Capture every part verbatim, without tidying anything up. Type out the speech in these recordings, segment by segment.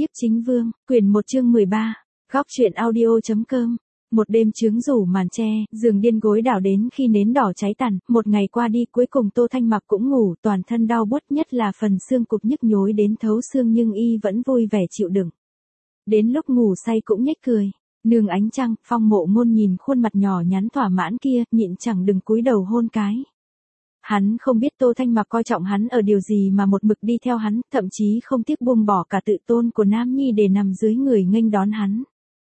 Nhiếp Chính Vương, quyển một chương mười ba, góc truyện audio.com. Một đêm chướng rủ màn che, giường điên gối đảo đến khi nến đỏ cháy tàn, một ngày qua đi cuối cùng Tô Thanh Mặc cũng ngủ, toàn thân đau buốt nhất là phần xương cụt nhức nhối đến thấu xương nhưng y vẫn vui vẻ chịu đựng. Đến lúc ngủ say cũng nhếch cười. Nương ánh trăng, Phong Mộ Ngôn nhìn khuôn mặt nhỏ nhắn thỏa mãn kia, nhịn chẳng đừng cúi đầu hôn cái. Hắn không biết Tô Thanh Mặc coi trọng hắn ở điều gì mà một mực đi theo hắn, thậm chí không tiếc buông bỏ cả tự tôn của nam nhi để nằm dưới người nghênh đón hắn.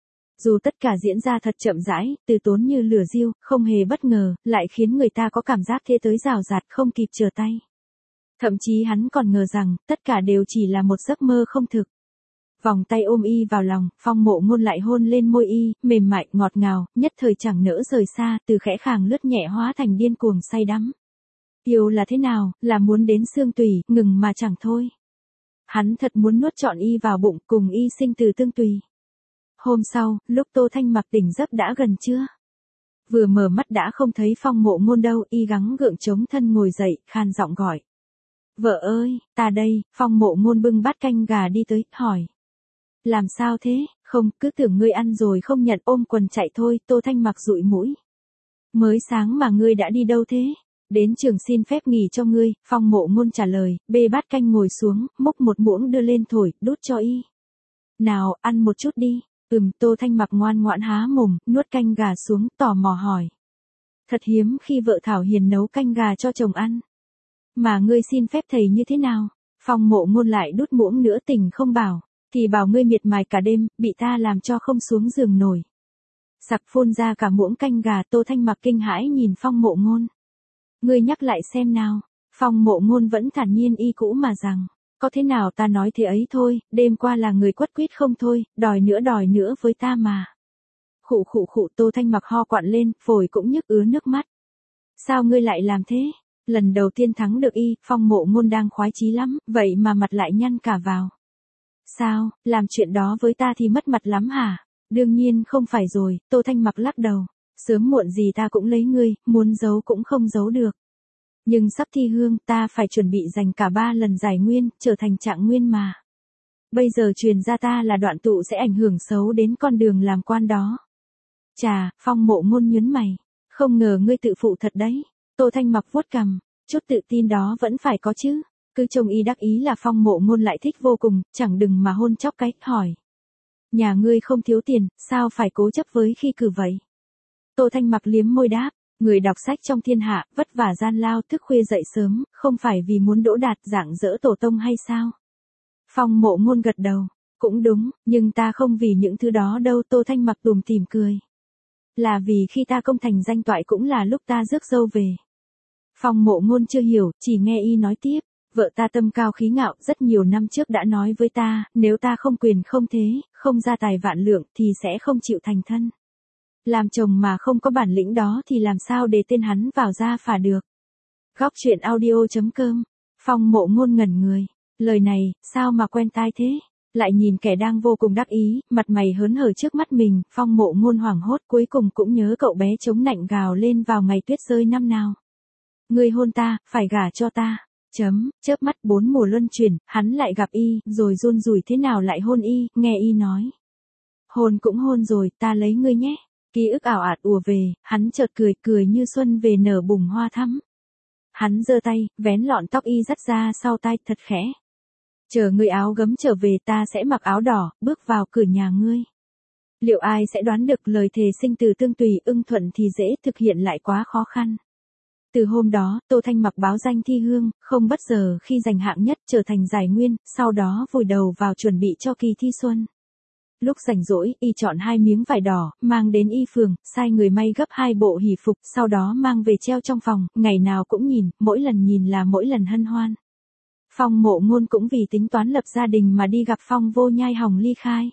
Dù tất cả diễn ra thật chậm rãi, từ tốn như lửa diêu, không hề bất ngờ, lại khiến người ta có cảm giác thế tới rào rạt không kịp trở tay. Thậm chí hắn còn ngờ rằng, tất cả đều chỉ là một giấc mơ không thực. Vòng tay ôm y vào lòng, Phong Mộ Ngôn lại hôn lên môi y, mềm mại, ngọt ngào, nhất thời chẳng nỡ rời xa, từ khẽ khàng lướt nhẹ hóa thành điên cuồng say đắm. Yêu là thế nào, là muốn đến xương tủy, ngừng mà chẳng thôi. Hắn thật muốn nuốt trọn y vào bụng, cùng y sinh từ tương tùy. Hôm sau, lúc Tô Thanh Mặc tỉnh giấc đã gần trưa. Vừa mở mắt đã không thấy Phong Mộ Ngôn đâu, y gắng gượng chống thân ngồi dậy, khan giọng gọi. Vợ ơi, ta đây. Phong Mộ Ngôn bưng bát canh gà đi tới, hỏi. Làm sao thế, không, cứ tưởng ngươi ăn rồi không nhận, ôm quần chạy thôi. Tô Thanh Mặc dụi mũi. Mới sáng mà ngươi đã đi đâu thế? Đến trường xin phép nghỉ cho ngươi. Phong Mộ Ngôn trả lời, bê bát canh ngồi xuống, múc một muỗng đưa lên thổi, đút cho y. Nào, ăn một chút đi. Ừm, Tô Thanh Mặc ngoan ngoãn há mồm, nuốt canh gà xuống, tò mò hỏi. Thật hiếm khi vợ Thảo Hiền nấu canh gà cho chồng ăn. Mà ngươi xin phép thầy như thế nào? Phong Mộ Ngôn lại đút muỗng nữa, tình không bảo. Thì bảo ngươi miệt mài cả đêm, bị ta làm cho không xuống giường nổi. Sặc phun ra cả muỗng canh gà. Tô Thanh Mặc kinh hãi nhìn Phong Mộ Ngôn. Ngươi nhắc lại xem nào. Phong Mộ Ngôn vẫn thản nhiên y cũ mà rằng. Có thế nào ta nói thế ấy thôi, đêm qua là người quất quýt không thôi, đòi nữa đòi nữa với ta mà. Khụ khụ khụ. Tô Thanh Mặc ho quặn lên, phổi cũng nhức ứa nước mắt. Sao ngươi lại làm thế? Lần đầu tiên thắng được y, Phong Mộ Ngôn đang khoái chí lắm, vậy mà mặt lại nhăn cả vào. Sao, làm chuyện đó với ta thì mất mặt lắm hả? Đương nhiên không phải rồi. Tô Thanh Mặc lắc đầu. Sớm muộn gì ta cũng lấy ngươi, muốn giấu cũng không giấu được. Nhưng sắp thi hương, ta phải chuẩn bị dành cả ba lần giải nguyên, trở thành trạng nguyên mà. Bây giờ truyền ra ta là đoạn tụ sẽ ảnh hưởng xấu đến con đường làm quan đó. Chà, Phong Mộ Ngôn nhướng mày. Không ngờ ngươi tự phụ thật đấy. Tô Thanh Mặc vuốt cằm. Chút tự tin đó vẫn phải có chứ. Cứ trông y đắc ý là Phong Mộ Ngôn lại thích vô cùng, chẳng đừng mà hôn chóc cái, hỏi. Nhà ngươi không thiếu tiền, sao phải cố chấp với khi cử vậy? Tô Thanh Mặc liếm môi đáp. Người đọc sách trong thiên hạ, vất vả gian lao, thức khuya dậy sớm, không phải vì muốn đỗ đạt dạng dỡ tổ tông hay sao? Phong Mộ Ngôn gật đầu. Cũng đúng, nhưng ta không vì những thứ đó đâu. Tô Thanh Mặc tủm tỉm cười. Là vì khi ta công thành danh toại cũng là lúc ta rước dâu về. Phong Mộ Ngôn chưa hiểu, chỉ nghe y nói tiếp. Vợ ta tâm cao khí ngạo, rất nhiều năm trước đã nói với ta, nếu ta không quyền không thế, không gia tài vạn lượng, thì sẽ không chịu thành thân. Làm chồng mà không có bản lĩnh đó thì làm sao để tên hắn vào gia phả được. Góc truyện audio.com. Phong Mộ Ngôn ngẩn người. Lời này, sao mà quen tai thế? Lại nhìn kẻ đang vô cùng đắc ý, mặt mày hớn hở trước mắt mình, Phong Mộ Ngôn hoảng hốt, cuối cùng cũng nhớ cậu bé chống nạnh gào lên vào ngày tuyết rơi năm nào. Ngươi hôn ta, phải gả cho ta. Chấm, chớp mắt bốn mùa luân chuyển, hắn lại gặp y, rồi run rủi thế nào lại hôn y, nghe y nói. Hôn cũng hôn rồi, ta lấy ngươi nhé. Ký ức ảo ạt ùa về, hắn chợt cười, cười như xuân về nở bùng hoa thắm. Hắn giơ tay, vén lọn tóc y dắt ra sau tai, thật khẽ. Chờ ngươi áo gấm trở về, ta sẽ mặc áo đỏ, bước vào cửa nhà ngươi. Liệu ai sẽ đoán được lời thề sinh từ tương tùy, ưng thuận thì dễ, thực hiện lại quá khó khăn. Từ hôm đó, Tô Thanh Mặc báo danh thi hương, không bất giờ khi giành hạng nhất, trở thành giải nguyên, sau đó vùi đầu vào chuẩn bị cho kỳ thi xuân. Lúc rảnh rỗi, y chọn hai miếng vải đỏ, mang đến y phường, sai người may gấp hai bộ hỷ phục, sau đó mang về treo trong phòng, ngày nào cũng nhìn, mỗi lần nhìn là mỗi lần hân hoan. Phong Mộ Ngôn cũng vì tính toán lập gia đình mà đi gặp Phong Vô Nhai hòng ly khai.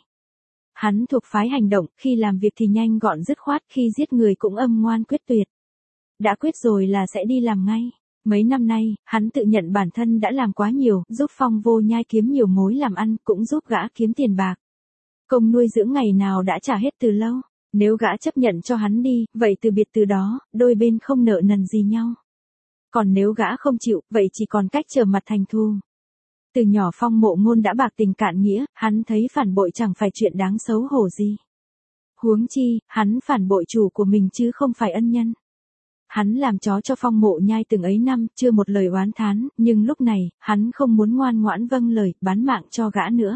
Hắn thuộc phái hành động, khi làm việc thì nhanh gọn dứt khoát, khi giết người cũng âm ngoan quyết tuyệt. Đã quyết rồi là sẽ đi làm ngay. Mấy năm nay, hắn tự nhận bản thân đã làm quá nhiều, giúp Phong Vô Nhai kiếm nhiều mối làm ăn, cũng giúp gã kiếm tiền bạc. Công nuôi dưỡng ngày nào đã trả hết từ lâu. Nếu gã chấp nhận cho hắn đi, vậy từ biệt từ đó, đôi bên không nợ nần gì nhau. Còn nếu gã không chịu, vậy chỉ còn cách trở mặt thành thù. Từ nhỏ Phong Mộ Ngôn đã bạc tình cạn nghĩa, hắn thấy phản bội chẳng phải chuyện đáng xấu hổ gì. Huống chi, hắn phản bội chủ của mình chứ không phải ân nhân. Hắn làm chó cho Phong Mộ Nhai từng ấy năm, chưa một lời oán thán, nhưng lúc này, hắn không muốn ngoan ngoãn vâng lời, bán mạng cho gã nữa.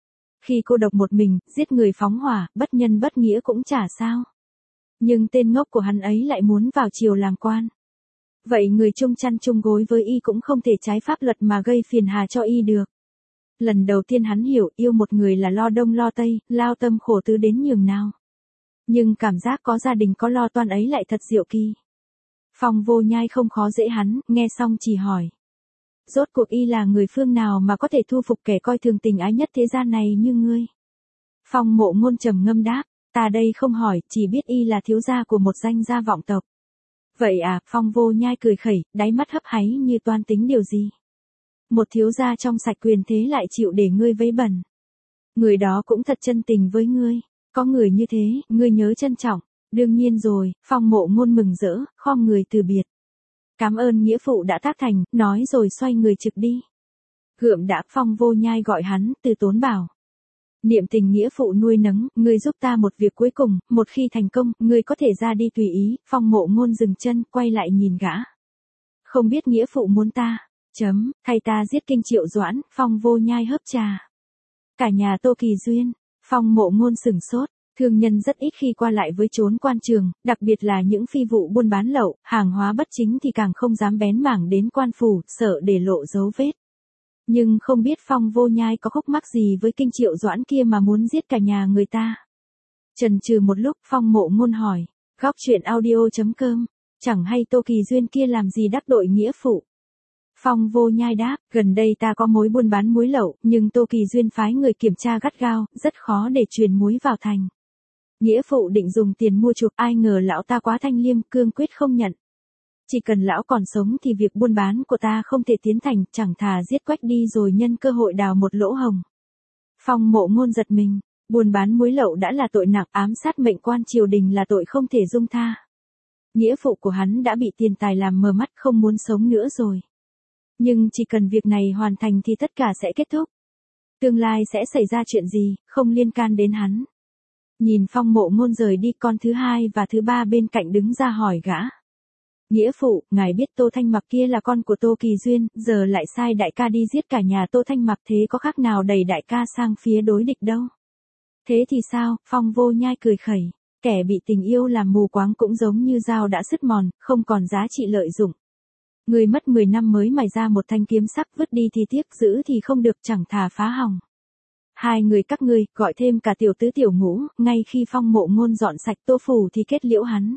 Khi cô độc một mình, giết người phóng hỏa, bất nhân bất nghĩa cũng chả sao. Nhưng tên ngốc của hắn ấy lại muốn vào triều làm quan. Vậy người chung chăn chung gối với y cũng không thể trái pháp luật mà gây phiền hà cho y được. Lần đầu tiên hắn hiểu yêu một người là lo đông lo tây, lao tâm khổ tứ đến nhường nào. Nhưng cảm giác có gia đình có lo toan ấy lại thật diệu kỳ. Phong Vô Nhai không khó dễ hắn, nghe xong chỉ hỏi. Rốt cuộc y là người phương nào mà có thể thu phục kẻ coi thường tình ái nhất thế gian này như ngươi? Phong Mộ Ngôn trầm ngâm đáp, ta đây không hỏi, chỉ biết y là thiếu gia của một danh gia vọng tộc. Vậy à, Phong Vô Nhai cười khẩy, đáy mắt hấp háy như toan tính điều gì. Một thiếu gia trong sạch quyền thế lại chịu để ngươi vấy bẩn. Người đó cũng thật chân tình với ngươi, có người như thế, ngươi nhớ trân trọng. Đương nhiên rồi, Phong Mộ Ngôn mừng rỡ, khom người từ biệt. Cảm ơn nghĩa phụ đã tác thành, nói rồi xoay người trực đi. Gượm đã, Phong Vô Nhai gọi hắn, từ tốn bảo. Niệm tình nghĩa phụ nuôi nấng, ngươi giúp ta một việc cuối cùng, một khi thành công, ngươi có thể ra đi tùy ý. Phong Mộ Ngôn dừng chân, quay lại nhìn gã. Không biết nghĩa phụ muốn ta, chấm, thay ta giết Kinh Triệu Doãn. Phong Vô Nhai hớp trà. Cả nhà Tô Kỳ Duyên. Phong Mộ Ngôn sửng sốt. Thương nhân rất ít khi qua lại với chốn quan trường, đặc biệt là những phi vụ buôn bán lậu, hàng hóa bất chính thì càng không dám bén mảng đến quan phủ, sợ để lộ dấu vết. Nhưng không biết Phong Vô Nhai có khúc mắc gì với Kinh Triệu Doãn kia mà muốn giết cả nhà người ta. Chần chừ một lúc, Phong Mộ Ngôn hỏi, góc truyện audio chấm com, chẳng hay Tô Kỳ Duyên kia làm gì đắc tội nghĩa phụ. Phong Vô Nhai đáp, gần đây ta có mối buôn bán muối lậu, nhưng Tô Kỳ Duyên phái người kiểm tra gắt gao, rất khó để truyền muối vào thành. Nghĩa phụ định dùng tiền mua chuộc, ai ngờ lão ta quá thanh liêm, cương quyết không nhận. Chỉ cần lão còn sống thì việc buôn bán của ta không thể tiến thành, chẳng thà giết Quách đi rồi nhân cơ hội đào một lỗ hồng. Phong Mộ Ngôn giật mình, buôn bán muối lậu đã là tội nặng, ám sát mệnh quan triều đình là tội không thể dung tha. Nghĩa phụ của hắn đã bị tiền tài làm mờ mắt, không muốn sống nữa rồi. Nhưng chỉ cần việc này hoàn thành thì tất cả sẽ kết thúc. Tương lai sẽ xảy ra chuyện gì, không liên can đến hắn. Nhìn Phong Mộ Ngôn rời đi, con thứ hai và thứ ba bên cạnh đứng ra hỏi gã. Nghĩa phụ, ngài biết Tô Thanh Mặc kia là con của Tô Kỳ Duyên, giờ lại sai đại ca đi giết cả nhà Tô Thanh Mặc, thế có khác nào đẩy đại ca sang phía đối địch đâu. Thế thì sao? Phong Vô Nhai cười khẩy. Kẻ bị tình yêu làm mù quáng cũng giống như dao đã sứt mòn, không còn giá trị lợi dụng. Người mất mười năm mới mài ra một thanh kiếm sắc, vứt đi thì tiếc, giữ thì không được, chẳng thà phá hỏng. Hai người các ngươi, gọi thêm cả tiểu tứ tiểu ngũ, ngay khi Phong Mộ Ngôn dọn sạch Tô phủ thì kết liễu hắn.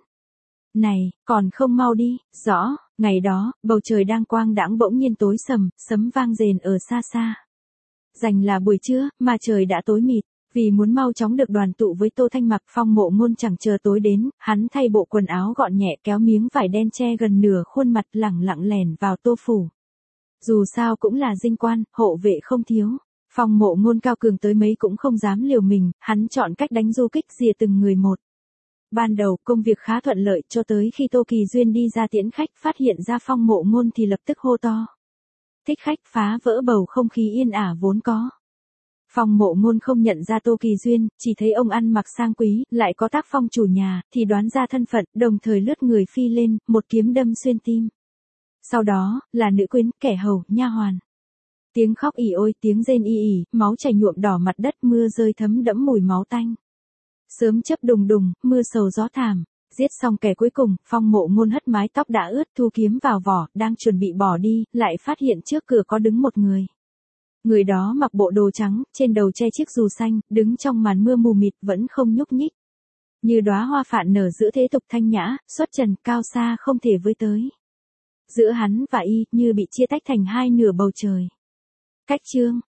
Này, còn không mau đi, rõ, ngày đó, bầu trời đang quang đãng bỗng nhiên tối sầm, sấm vang rền ở xa xa. Rành là buổi trưa, mà trời đã tối mịt, vì muốn mau chóng được đoàn tụ với Tô Thanh Mặc, Phong Mộ Ngôn chẳng chờ tối đến, hắn thay bộ quần áo gọn nhẹ, kéo miếng vải đen che gần nửa khuôn mặt, lẳng lặng lẻn vào Tô phủ. Dù sao cũng là dinh quan, hộ vệ không thiếu. Phong Mộ Ngôn cao cường tới mấy cũng không dám liều mình, hắn chọn cách đánh du kích rìa từng người một. Ban đầu, công việc khá thuận lợi, cho tới khi Tô Kỳ Duyên đi ra tiễn khách, phát hiện ra Phong Mộ Ngôn thì lập tức hô to. Thích khách, phá vỡ bầu không khí yên ả vốn có. Phong Mộ Ngôn không nhận ra Tô Kỳ Duyên, chỉ thấy ông ăn mặc sang quý, lại có tác phong chủ nhà, thì đoán ra thân phận, đồng thời lướt người phi lên, một kiếm đâm xuyên tim. Sau đó, là nữ quyến, kẻ hầu, nha hoàn. Tiếng khóc ỉ ôi, tiếng rên y ỉ, máu chảy nhuộm đỏ mặt đất, mưa rơi thấm đẫm mùi máu tanh. Sớm chớp đùng đùng, mưa sầu gió thảm. Giết xong kẻ cuối cùng, Phong Mộ Ngôn hất mái tóc đã ướt, thu kiếm vào vỏ, đang chuẩn bị bỏ đi, lại phát hiện trước cửa có đứng một người. Người đó mặc bộ đồ trắng, trên đầu che chiếc dù xanh, đứng trong màn mưa mù mịt vẫn không nhúc nhích. Như đóa hoa phạn nở giữa thế tục thanh nhã, xuất trần, cao xa không thể với tới. Giữa hắn và y, như bị chia tách thành hai nửa bầu trời. Cách chương